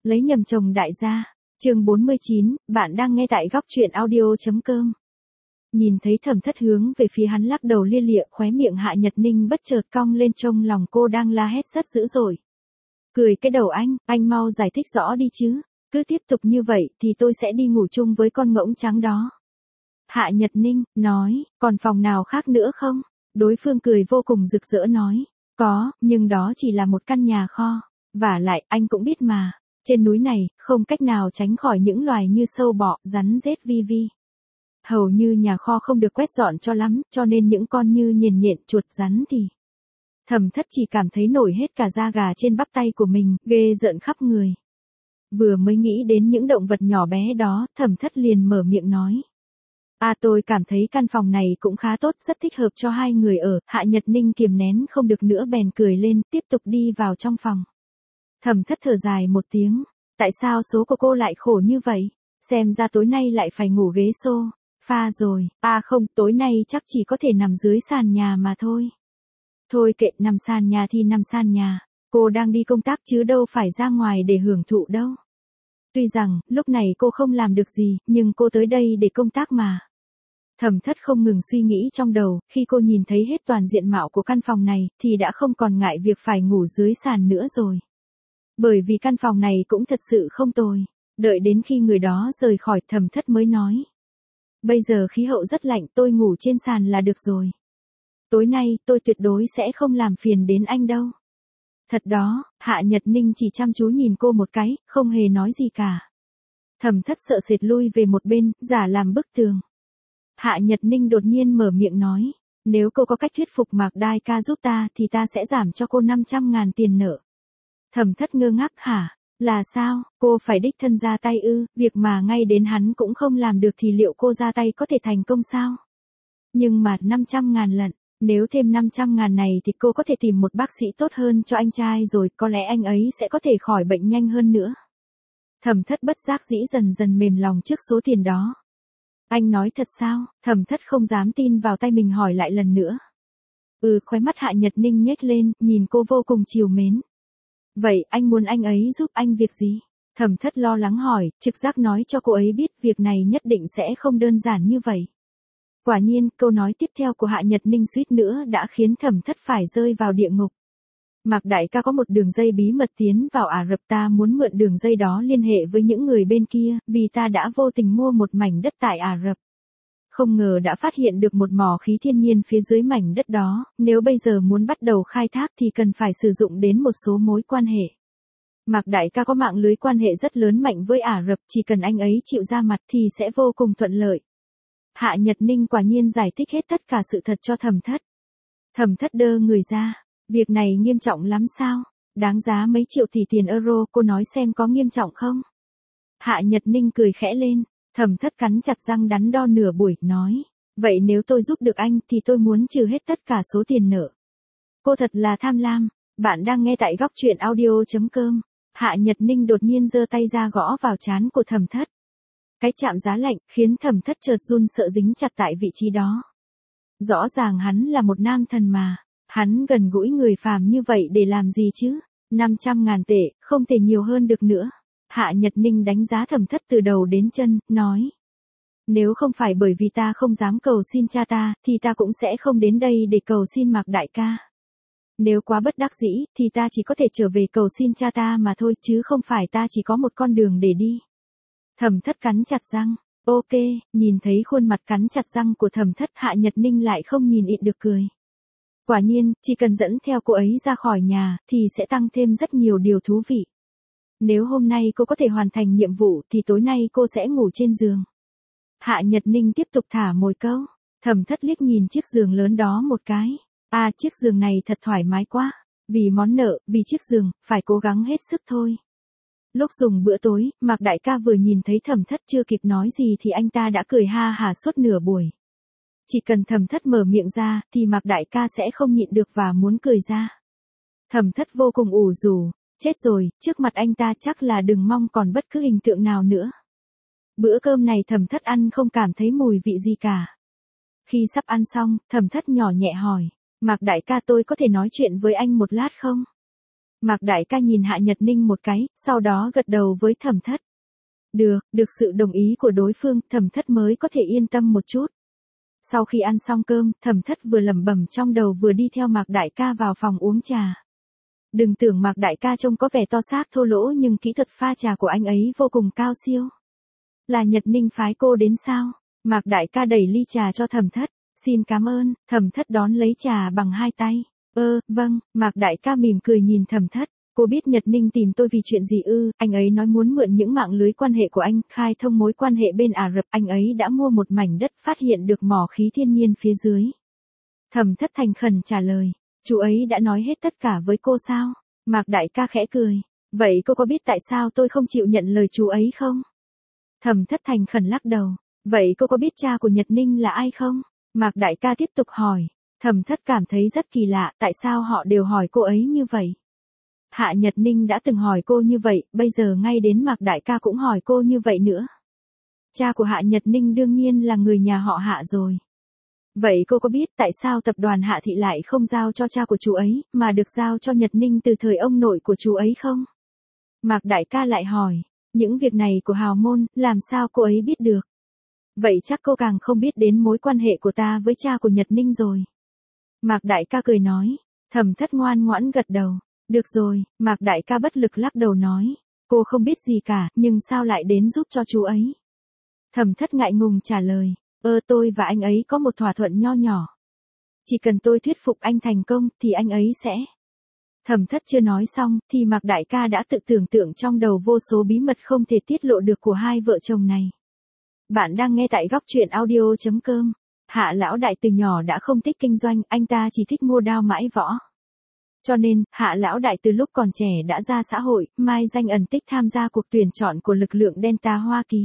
Lấy nhầm chồng đại gia. Chương 49, bạn đang nghe tại góc truyện audio.com. Nhìn thấy Thẩm Thất hướng về phía hắn lắc đầu lia lịa, khóe miệng Hạ Nhật Ninh bất chợt cong lên, trong lòng cô đang la hét rất dữ dội. Cười cái đầu anh mau giải thích rõ đi chứ, cứ tiếp tục như vậy thì tôi sẽ đi ngủ chung với con ngỗng trắng đó. Hạ Nhật Ninh nói, còn phòng nào khác nữa không? Đối phương cười vô cùng rực rỡ nói, có, nhưng đó chỉ là một căn nhà kho. Vả lại, anh cũng biết mà, trên núi này, không cách nào tránh khỏi những loài như sâu bọ, rắn rết vi vi. Hầu như nhà kho không được quét dọn cho lắm, cho nên những con như nhện nhện, chuột, rắn thì... Thẩm Thất chỉ cảm thấy nổi hết cả da gà trên bắp tay của mình, ghê rợn khắp người. Vừa mới nghĩ đến những động vật nhỏ bé đó, Thẩm Thất liền mở miệng nói. Tôi cảm thấy căn phòng này cũng khá tốt, rất thích hợp cho hai người ở. Hạ Nhật Ninh kiềm nén không được nữa bèn cười lên, tiếp tục đi vào trong phòng. Thẩm Thất thở dài một tiếng, tại sao số của cô lại khổ như vậy? Xem ra tối nay lại phải ngủ ghế sofa rồi. Không, tối nay chắc chỉ có thể nằm dưới sàn nhà mà thôi. Thôi kệ, nằm sàn nhà thì nằm sàn nhà, cô đang đi công tác chứ đâu phải ra ngoài để hưởng thụ đâu. Tuy rằng, lúc này cô không làm được gì, nhưng cô tới đây để công tác mà. Thẩm Thất không ngừng suy nghĩ trong đầu, khi cô nhìn thấy hết toàn diện mạo của căn phòng này, thì đã không còn ngại việc phải ngủ dưới sàn nữa rồi. Bởi vì căn phòng này cũng thật sự không tồi. Đợi đến khi người đó rời khỏi, Thẩm Thất mới nói. Bây giờ khí hậu rất lạnh, tôi ngủ trên sàn là được rồi. Tối nay, tôi tuyệt đối sẽ không làm phiền đến anh đâu. Thật đó, Hạ Nhật Ninh chỉ chăm chú nhìn cô một cái, không hề nói gì cả. Thẩm Thất sợ sệt lui về một bên, giả làm bức tường. Hạ Nhật Ninh đột nhiên mở miệng nói, nếu cô có cách thuyết phục Mạc Đai ca giúp ta thì ta sẽ giảm cho cô 500.000 tiền nợ. Thẩm Thất ngơ ngác, hả? Là sao? Cô phải đích thân ra tay ư? Việc mà ngay đến hắn cũng không làm được thì liệu cô ra tay có thể thành công sao? Nhưng mà 500.000 lận, nếu thêm 500.000 này thì cô có thể tìm một bác sĩ tốt hơn cho anh trai rồi, có lẽ anh ấy sẽ có thể khỏi bệnh nhanh hơn nữa. Thẩm Thất bất giác dĩ dần dần mềm lòng trước số tiền đó. Anh nói thật sao? Thẩm Thất không dám tin vào tay mình, hỏi lại lần nữa. Khóe mắt Hạ Nhật Ninh nhếch lên, nhìn cô vô cùng trìu mến. Vậy anh muốn anh ấy giúp anh việc gì? Thẩm Thất lo lắng hỏi, trực giác nói cho cô ấy biết việc này nhất định sẽ không đơn giản như vậy. Quả nhiên, câu nói tiếp theo của Hạ Nhật Ninh suýt nữa đã khiến Thẩm Thất phải rơi vào địa ngục. Mạc đại ca có một đường dây bí mật tiến vào Ả Rập, ta muốn mượn đường dây đó liên hệ với những người bên kia, vì ta đã vô tình mua một mảnh đất tại Ả Rập. Không ngờ đã phát hiện được một mỏ khí thiên nhiên phía dưới mảnh đất đó, nếu bây giờ muốn bắt đầu khai thác thì cần phải sử dụng đến một số mối quan hệ. Mạc đại ca có mạng lưới quan hệ rất lớn mạnh với Ả Rập, chỉ cần anh ấy chịu ra mặt thì sẽ vô cùng thuận lợi. Hạ Nhật Ninh quả nhiên giải thích hết tất cả sự thật cho Thẩm Thất. Thẩm Thất đơ người ra, việc này nghiêm trọng lắm sao? Đáng giá mấy triệu tỷ tiền euro, cô nói xem có nghiêm trọng không? Hạ Nhật Ninh cười khẽ lên, Thẩm Thất cắn chặt răng đắn đo nửa buổi, nói, vậy nếu tôi giúp được anh thì tôi muốn trừ hết tất cả số tiền nợ. Cô thật là tham lam. Bạn đang nghe tại góc truyện audio.com. Hạ Nhật Ninh đột nhiên giơ tay ra gõ vào trán của Thẩm Thất. Cái chạm giá lạnh khiến Thẩm Thất chợt run sợ dính chặt tại vị trí đó. Rõ ràng hắn là một nam thần mà, hắn gần gũi người phàm như vậy để làm gì chứ? 500.000 tệ, không thể nhiều hơn được nữa. Hạ Nhật Ninh đánh giá Thẩm Thất từ đầu đến chân, nói. Nếu không phải bởi vì ta không dám cầu xin cha ta, thì ta cũng sẽ không đến đây để cầu xin Mạc đại ca. Nếu quá bất đắc dĩ, thì ta chỉ có thể trở về cầu xin cha ta mà thôi, chứ không phải ta chỉ có một con đường để đi. Thẩm Thất cắn chặt răng. Ok, nhìn thấy khuôn mặt cắn chặt răng của Thẩm Thất, Hạ Nhật Ninh lại không nhìn nhịn được cười. Quả nhiên, chỉ cần dẫn theo cô ấy ra khỏi nhà, thì sẽ tăng thêm rất nhiều điều thú vị. Nếu hôm nay cô có thể hoàn thành nhiệm vụ, thì tối nay cô sẽ ngủ trên giường. Hạ Nhật Ninh tiếp tục thả mồi câu. Thẩm Thất liếc nhìn chiếc giường lớn đó một cái. Chiếc giường này thật thoải mái quá. Vì món nợ, vì chiếc giường, phải cố gắng hết sức thôi. Lúc dùng bữa tối, Mạc đại ca vừa nhìn thấy Thẩm Thất chưa kịp nói gì thì anh ta đã cười ha hả suốt nửa buổi. Chỉ cần Thẩm Thất mở miệng ra, thì Mạc đại ca sẽ không nhịn được và muốn cười ra. Thẩm Thất vô cùng ủ rũ, chết rồi, trước mặt anh ta chắc là đừng mong còn bất cứ hình tượng nào nữa. Bữa cơm này Thẩm Thất ăn không cảm thấy mùi vị gì cả. Khi sắp ăn xong, Thẩm Thất nhỏ nhẹ hỏi, Mạc đại ca, tôi có thể nói chuyện với anh một lát không? Mạc đại ca nhìn Hạ Nhật Ninh một cái, sau đó gật đầu với Thẩm Thất. Được sự đồng ý của đối phương, Thẩm Thất mới có thể yên tâm một chút. Sau khi ăn xong cơm, Thẩm Thất vừa lẩm bẩm trong đầu vừa đi theo Mạc đại ca vào phòng uống trà. Đừng tưởng Mạc đại ca trông có vẻ to xác thô lỗ nhưng kỹ thuật pha trà của anh ấy vô cùng cao siêu. Là Nhật Ninh phái cô đến sao? Mạc đại ca đẩy ly trà cho Thẩm Thất. Xin cảm ơn, Thẩm Thất đón lấy trà bằng hai tay. Vâng, Mạc đại ca mỉm cười nhìn Thẩm Thất. Cô biết Nhật Ninh tìm tôi vì chuyện gì ư? Anh ấy nói muốn mượn những mạng lưới quan hệ của anh, khai thông mối quan hệ bên Ả Rập. Anh ấy đã mua một mảnh đất phát hiện được mỏ khí thiên nhiên phía dưới. Thẩm Thất thành khẩn trả lời. Chú ấy đã nói hết tất cả với cô sao? Mạc đại ca khẽ cười. Vậy cô có biết tại sao tôi không chịu nhận lời chú ấy không? Thẩm Thất thành khẩn lắc đầu. Vậy cô có biết cha của Nhật Ninh là ai không? Mạc đại ca tiếp tục hỏi. Thẩm Thất cảm thấy rất kỳ lạ, tại sao họ đều hỏi cô ấy như vậy? Hạ Nhật Ninh đã từng hỏi cô như vậy, bây giờ ngay đến Mạc đại ca cũng hỏi cô như vậy nữa. Cha của Hạ Nhật Ninh đương nhiên là người nhà họ Hạ rồi. Vậy cô có biết tại sao tập đoàn Hạ Thị lại không giao cho cha của chú ấy, mà được giao cho Nhật Ninh từ thời ông nội của chú ấy không? Mạc đại ca lại hỏi, những việc này của hào môn, làm sao cô ấy biết được? Vậy chắc cô càng không biết đến mối quan hệ của ta với cha của Nhật Ninh rồi. Mạc đại ca cười nói, Thẩm Thất ngoan ngoãn gật đầu. Được rồi, Mạc đại ca bất lực lắc đầu nói, cô không biết gì cả, nhưng sao lại đến giúp cho chú ấy? Thẩm Thất ngại ngùng trả lời, tôi và anh ấy có một thỏa thuận nho nhỏ. Chỉ cần tôi thuyết phục anh thành công, thì anh ấy sẽ... Thẩm Thất chưa nói xong, thì Mạc đại ca đã tự tưởng tượng trong đầu vô số bí mật không thể tiết lộ được của hai vợ chồng này. Bạn đang nghe tại góc truyện audio.com. Hạ lão đại từ nhỏ đã không thích kinh doanh, anh ta chỉ thích mua đao mãi võ. Cho nên, Hạ lão đại từ lúc còn trẻ đã ra xã hội, mai danh ẩn tích tham gia cuộc tuyển chọn của lực lượng Delta Hoa Kỳ.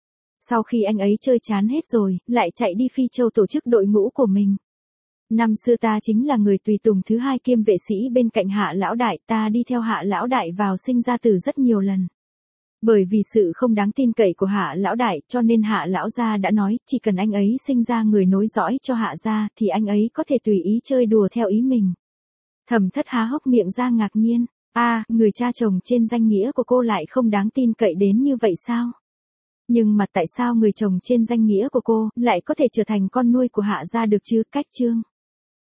Sau khi anh ấy chơi chán hết rồi, lại chạy đi Phi Châu tổ chức đội ngũ của mình. Năm xưa ta chính là người tùy tùng thứ hai kiêm vệ sĩ bên cạnh Hạ lão đại, ta đi theo Hạ lão đại vào sinh ra tử rất nhiều lần. Bởi vì sự không đáng tin cậy của Hạ lão đại, cho nên Hạ lão gia đã nói, chỉ cần anh ấy sinh ra người nối dõi cho Hạ gia, thì anh ấy có thể tùy ý chơi đùa theo ý mình. Thẩm Thất há hốc miệng ra ngạc nhiên, người cha chồng trên danh nghĩa của cô lại không đáng tin cậy đến như vậy sao? Nhưng mà tại sao người chồng trên danh nghĩa của cô lại có thể trở thành con nuôi của Hạ gia được chứ? Cách chương